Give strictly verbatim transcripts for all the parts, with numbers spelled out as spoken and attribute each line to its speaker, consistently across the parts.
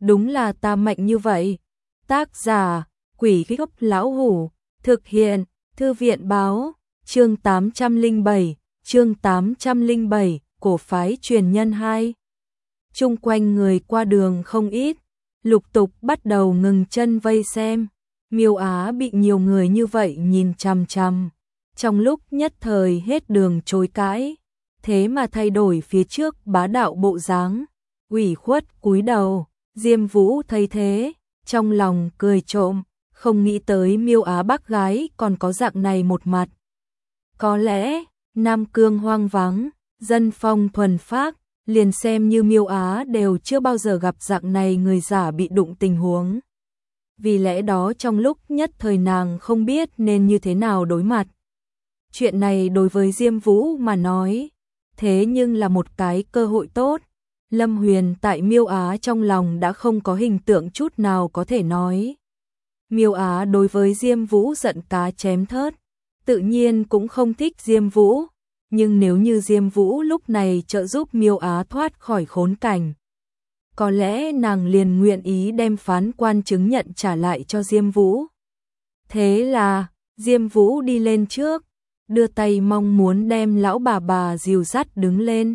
Speaker 1: đúng là ta mạnh như vậy. Tác giả, Quỷ Gốc Lão Hủ, thực hiện, Thư viện Báo, chương tám trăm lẻ bảy, chương tám trăm lẻ bảy, cổ phái truyền nhân hai. Chung quanh người qua đường không ít, lục tục bắt đầu ngừng chân vây xem. Miêu Á bị nhiều người như vậy nhìn chằm chằm, trong lúc nhất thời hết đường chối cãi, thế mà thay đổi phía trước bá đạo bộ dáng, ủy khuất cúi đầu. Diêm Vũ thấy thế, trong lòng cười trộm, không nghĩ tới Miêu Á bác gái còn có dạng này một mặt. Có lẽ, Nam Cương hoang vắng, dân phong thuần phác, liền xem như Miêu Á đều chưa bao giờ gặp dạng này người giả bị đụng tình huống. Vì lẽ đó trong lúc nhất thời nàng không biết nên như thế nào đối mặt. Chuyện này đối với Diêm Vũ mà nói, thế nhưng là một cái cơ hội tốt. Lâm Huyền tại Miêu Á trong lòng đã không có hình tượng chút nào có thể nói. Miêu Á đối với Diêm Vũ giận cá chém thớt, tự nhiên cũng không thích Diêm Vũ, nhưng nếu như Diêm Vũ lúc này trợ giúp Miêu Á thoát khỏi khốn cảnh, có lẽ nàng liền nguyện ý đem phán quan chứng nhận trả lại cho Diêm Vũ. Thế là, Diêm Vũ đi lên trước, đưa tay mong muốn đem lão bà bà dìu dắt đứng lên.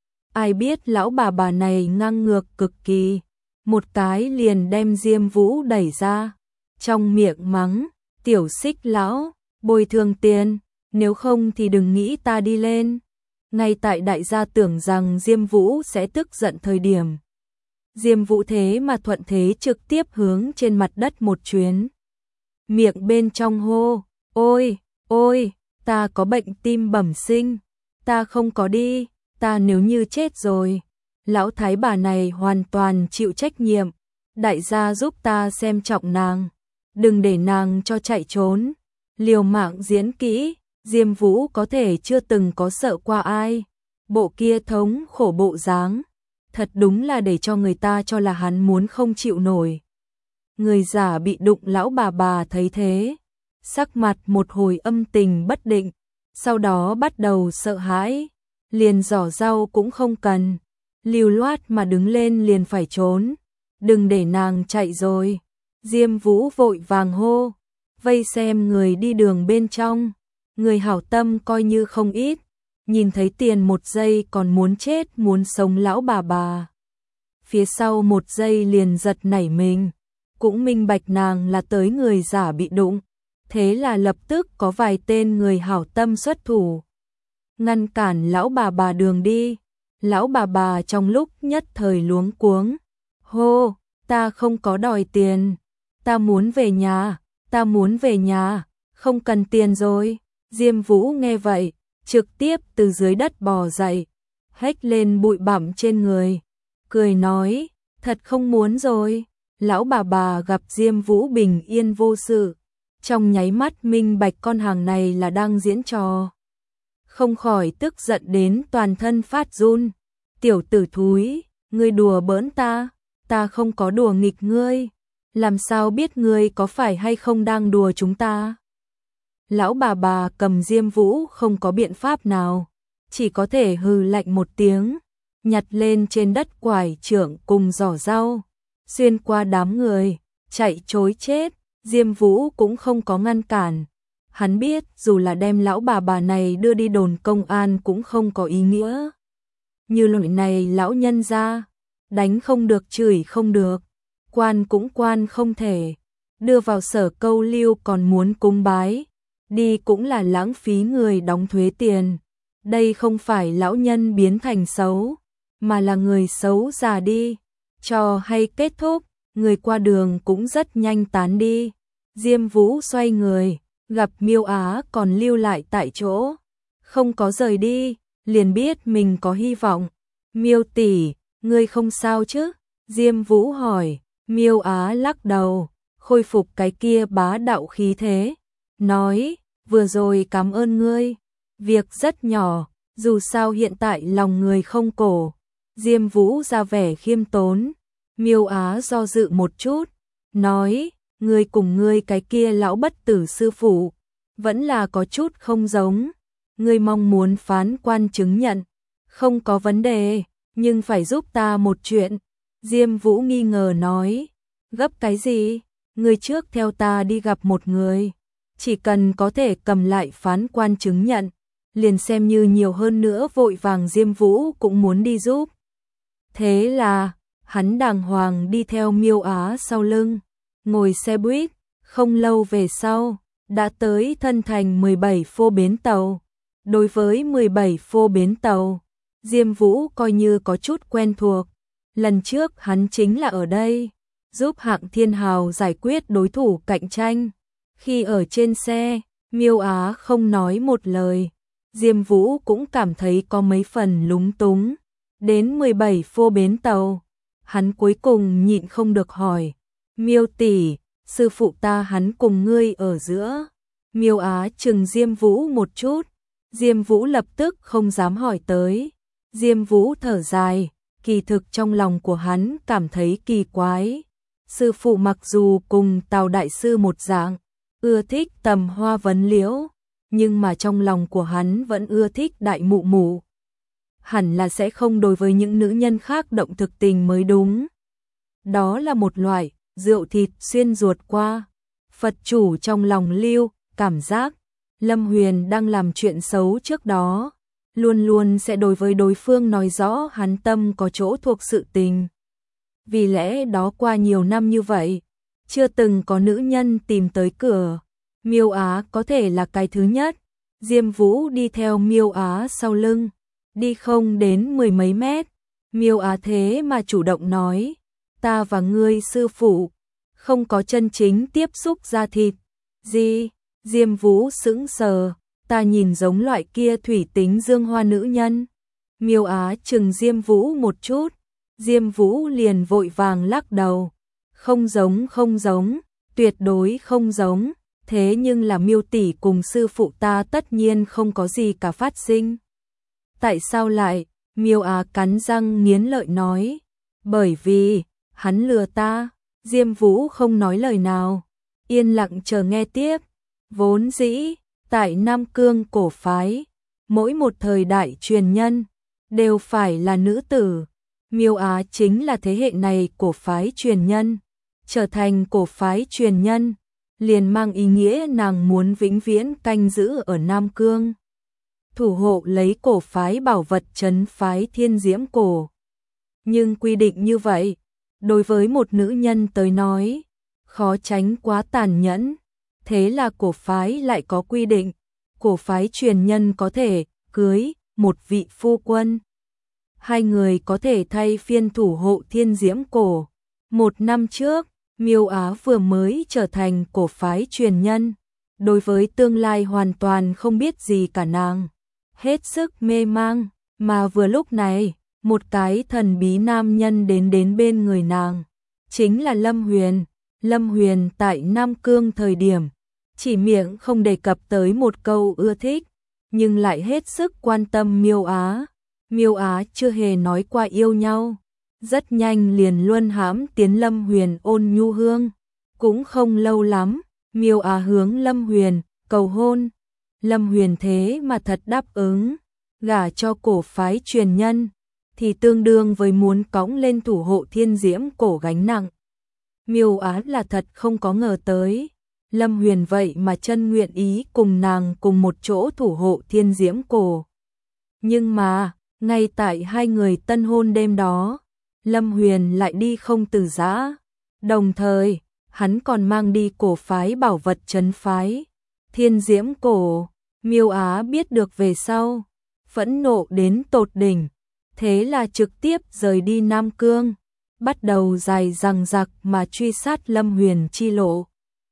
Speaker 1: Ai biết lão bà bà này ngang ngược cực kỳ, một cái liền đem Diêm Vũ đẩy ra, trong miệng mắng, tiểu xích lão, bồi thường tiền, nếu không thì đừng nghĩ ta đi lên. Ngay tại đại gia tưởng rằng Diêm Vũ sẽ tức giận thời điểm, Diêm Vũ thế mà thuận thế trực tiếp hướng trên mặt đất một chuyến. Miệng bên trong hô, ôi, ôi, ta có bệnh tim bẩm sinh, ta không có đi, ta nếu như chết rồi. Lão thái bà này hoàn toàn chịu trách nhiệm, đại gia giúp ta xem trọng nàng, đừng để nàng cho chạy trốn. Liều mạng diễn kỹ, Diêm Vũ có thể chưa từng có sợ qua ai, bộ kia thống khổ bộ dáng, thật đúng là để cho người ta cho là hắn muốn không chịu nổi. Người giả bị đụng lão bà bà thấy thế, sắc mặt một hồi âm tình bất định, sau đó bắt đầu sợ hãi, liền giỏ rau cũng không cần, lưu loát mà đứng lên liền phải trốn, đừng để nàng chạy rồi. Diêm Vũ vội vàng hô, vây xem người đi đường bên trong, người hảo tâm coi như không ít, nhìn thấy tiền một giây còn muốn chết muốn sống lão bà bà. Phía sau một giây liền giật nảy mình, cũng minh bạch nàng là tới người giả bị đụng, thế là lập tức có vài tên người hảo tâm xuất thủ, ngăn cản lão bà bà đường đi. Lão bà bà trong lúc nhất thời luống cuống, hô, ta không có đòi tiền, ta muốn về nhà, ta muốn về nhà, không cần tiền rồi. Diêm Vũ nghe vậy, trực tiếp từ dưới đất bò dậy, hét lên bụi bặm trên người, cười nói, thật không muốn rồi. Lão bà bà gặp Diêm Vũ bình yên vô sự, trong nháy mắt minh bạch con hàng này là đang diễn trò, không khỏi tức giận đến toàn thân phát run. Tiểu tử thúi, ngươi đùa bỡn ta, ta không có đùa nghịch ngươi, làm sao biết ngươi có phải hay không đang đùa chúng ta. Lão bà bà cầm Diêm Vũ không có biện pháp nào, chỉ có thể hừ lạnh một tiếng, nhặt lên trên đất quải trượng cùng giỏ rau, xuyên qua đám người, chạy trối chết. Diêm Vũ cũng không có ngăn cản, hắn biết dù là đem lão bà bà này đưa đi đồn công an cũng không có ý nghĩa. Như loại này lão nhân ra, đánh không được chửi không được, quan cũng quan không thể, đưa vào sở câu lưu còn muốn cúng bái, đi cũng là lãng phí người đóng thuế tiền. Đây không phải lão nhân biến thành xấu, mà là người xấu già đi. Trò hay kết thúc, người qua đường cũng rất nhanh tán đi. Diêm Vũ xoay người, gặp Miêu Á còn lưu lại tại chỗ, không có rời đi, liền biết mình có hy vọng. Miêu tỷ, ngươi không sao chứ? Diêm Vũ hỏi. Miêu Á lắc đầu, khôi phục cái kia bá đạo khí thế, nói, vừa rồi cảm ơn ngươi, việc rất nhỏ, dù sao hiện tại lòng người không cổ. Diêm Vũ ra vẻ khiêm tốn. Miêu Á do dự một chút, nói, ngươi cùng ngươi cái kia lão bất tử sư phụ, vẫn là có chút không giống, ngươi mong muốn phán quan chứng nhận, không có vấn đề, nhưng phải giúp ta một chuyện. Diêm Vũ nghi ngờ nói, gấp cái gì? Người trước theo ta đi gặp một người, chỉ cần có thể cầm lại phán quan chứng nhận, liền xem như nhiều hơn nữa. Vội vàng Diêm Vũ cũng muốn đi giúp. Thế là, hắn đàng hoàng đi theo Miêu Á sau lưng, ngồi xe buýt, không lâu về sau, đã tới Thân Thành mười bảy phô bến tàu. Đối với mười bảy phô bến tàu, Diêm Vũ coi như có chút quen thuộc, lần trước hắn chính là ở đây, giúp Hạng Thiên Hào giải quyết đối thủ cạnh tranh. Khi ở trên xe, Miêu Á không nói một lời, Diêm Vũ cũng cảm thấy có mấy phần lúng túng. Đến mười bảy phô bến tàu, hắn cuối cùng nhịn không được hỏi, Miêu tỷ, sư phụ ta hắn cùng ngươi ở giữa. Miêu Á chừng Diêm Vũ một chút, Diêm Vũ lập tức không dám hỏi tới. Diêm Vũ thở dài, kỳ thực trong lòng của hắn cảm thấy kỳ quái. Sư phụ mặc dù cùng Tào đại sư một dạng, ưa thích tầm hoa vấn liễu, nhưng mà trong lòng của hắn vẫn ưa thích đại mụ mụ. Hẳn là sẽ không đối với những nữ nhân khác động thực tình mới đúng. Đó là một loại rượu thịt xuyên ruột qua. Phật chủ trong lòng lưu, cảm giác Lâm Huyền đang làm chuyện xấu trước đó, luôn luôn sẽ đối với đối phương nói rõ hắn tâm có chỗ thuộc sự tình. Vì lẽ đó qua nhiều năm như vậy, chưa từng có nữ nhân tìm tới cửa. Miêu Á có thể là cái thứ nhất. Diêm Vũ đi theo Miêu Á sau lưng, đi không đến mười mấy mét. Miêu Á thế mà chủ động nói, ta và ngươi sư phụ không có chân chính tiếp xúc da thịt. Gì? Diêm Vũ sững sờ, ta nhìn giống loại kia thủy tính dương hoa nữ nhân. Miêu Á chừng Diêm Vũ một chút, Diêm Vũ liền vội vàng lắc đầu, không giống không giống, tuyệt đối không giống, thế nhưng là Miêu tỷ cùng sư phụ ta tất nhiên không có gì cả phát sinh. Tại sao lại? Miêu Á cắn răng nghiến lợi nói, bởi vì hắn lừa ta. Diêm Vũ không nói lời nào, yên lặng chờ nghe tiếp. Vốn dĩ, tại Nam Cương cổ phái, mỗi một thời đại truyền nhân đều phải là nữ tử. Miêu Á chính là thế hệ này cổ phái truyền nhân, trở thành cổ phái truyền nhân, liền mang ý nghĩa nàng muốn vĩnh viễn canh giữ ở Nam Cương, thủ hộ lấy cổ phái bảo vật trấn phái Thiên Diễm cổ. Nhưng quy định như vậy, đối với một nữ nhân tới nói, khó tránh quá tàn nhẫn. Thế là cổ phái lại có quy định, cổ phái truyền nhân có thể cưới một vị phu quân. Hai người có thể thay phiên thủ hộ Thiên Diễm cổ. Một năm trước, Miêu Á vừa mới trở thành cổ phái truyền nhân, đối với tương lai hoàn toàn không biết gì cả nàng, hết sức mê mang, mà vừa lúc này, một cái thần bí nam nhân đến đến bên người nàng, chính là Lâm Huyền. Lâm Huyền tại Nam Cương thời điểm, chỉ miệng không đề cập tới một câu ưa thích, nhưng lại hết sức quan tâm Miêu Á. Miêu Á chưa hề nói qua yêu nhau, rất nhanh liền luân hãm tiến Lâm Huyền ôn nhu hương. Cũng không lâu lắm, Miêu Á hướng Lâm Huyền cầu hôn. Lâm Huyền thế mà thật đáp ứng, gả cho cổ phái truyền nhân, thì tương đương với muốn cõng lên thủ hộ Thiên Diễm cổ gánh nặng. Miêu Á là thật không có ngờ tới, Lâm Huyền vậy mà chân nguyện ý cùng nàng cùng một chỗ thủ hộ Thiên Diễm cổ. Nhưng mà, ngay tại hai người tân hôn đêm đó, Lâm Huyền lại đi không từ giã. Đồng thời, hắn còn mang đi cổ phái bảo vật trấn phái Thiên Diễm cổ. Miêu Á biết được về sau, phẫn nộ đến tột đỉnh, thế là trực tiếp rời đi Nam Cương, bắt đầu dài dằng dặc mà truy sát Lâm Huyền chi lộ.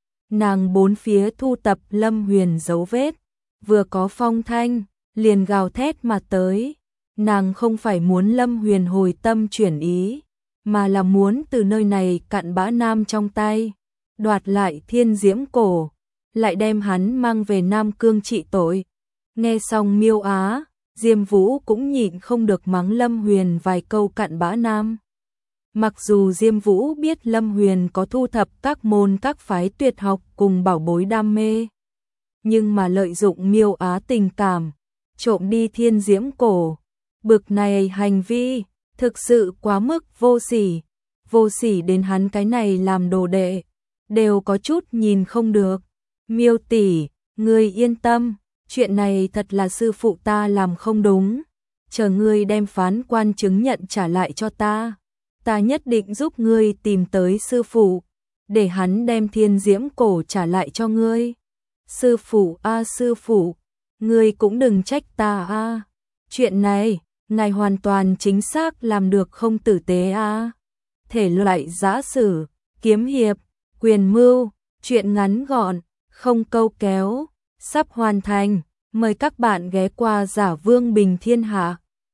Speaker 1: Nàng bốn phía thu tập Lâm Huyền dấu vết, vừa có phong thanh, liền gào thét mà tới. Nàng không phải muốn Lâm Huyền hồi tâm chuyển ý, mà là muốn từ nơi này cặn bã nam trong tay, đoạt lại Thiên Diễm cổ, lại đem hắn mang về Nam Cương trị tội. Nghe xong Miêu Á, Diêm Vũ cũng nhịn không được mắng Lâm Huyền vài câu cặn bã nam. Mặc dù Diêm Vũ biết Lâm Huyền có thu thập các môn các phái tuyệt học cùng bảo bối đam mê, nhưng mà lợi dụng Miêu Á tình cảm, trộm đi Thiên Diễm cổ, bực này hành vi thực sự quá mức vô sỉ. vô sỉ đến hắn cái này làm đồ đệ, đều có chút nhìn không được. Miêu tỷ, ngươi yên tâm, chuyện này thật là sư phụ ta làm không đúng. Chờ ngươi đem phán quan chứng nhận trả lại cho ta. Ta nhất định giúp ngươi tìm tới sư phụ, để hắn đem thiên diễm cổ trả lại cho ngươi. Sư phụ a sư phụ, ngươi cũng đừng trách ta a. Chuyện này, ngài hoàn toàn chính xác làm được không tử tế a. Thể loại giã sử, kiếm hiệp, quyền mưu, chuyện ngắn gọn, không câu kéo, sắp hoàn thành. Mời các bạn ghé qua Giả Vương Bình Thiên Hạ.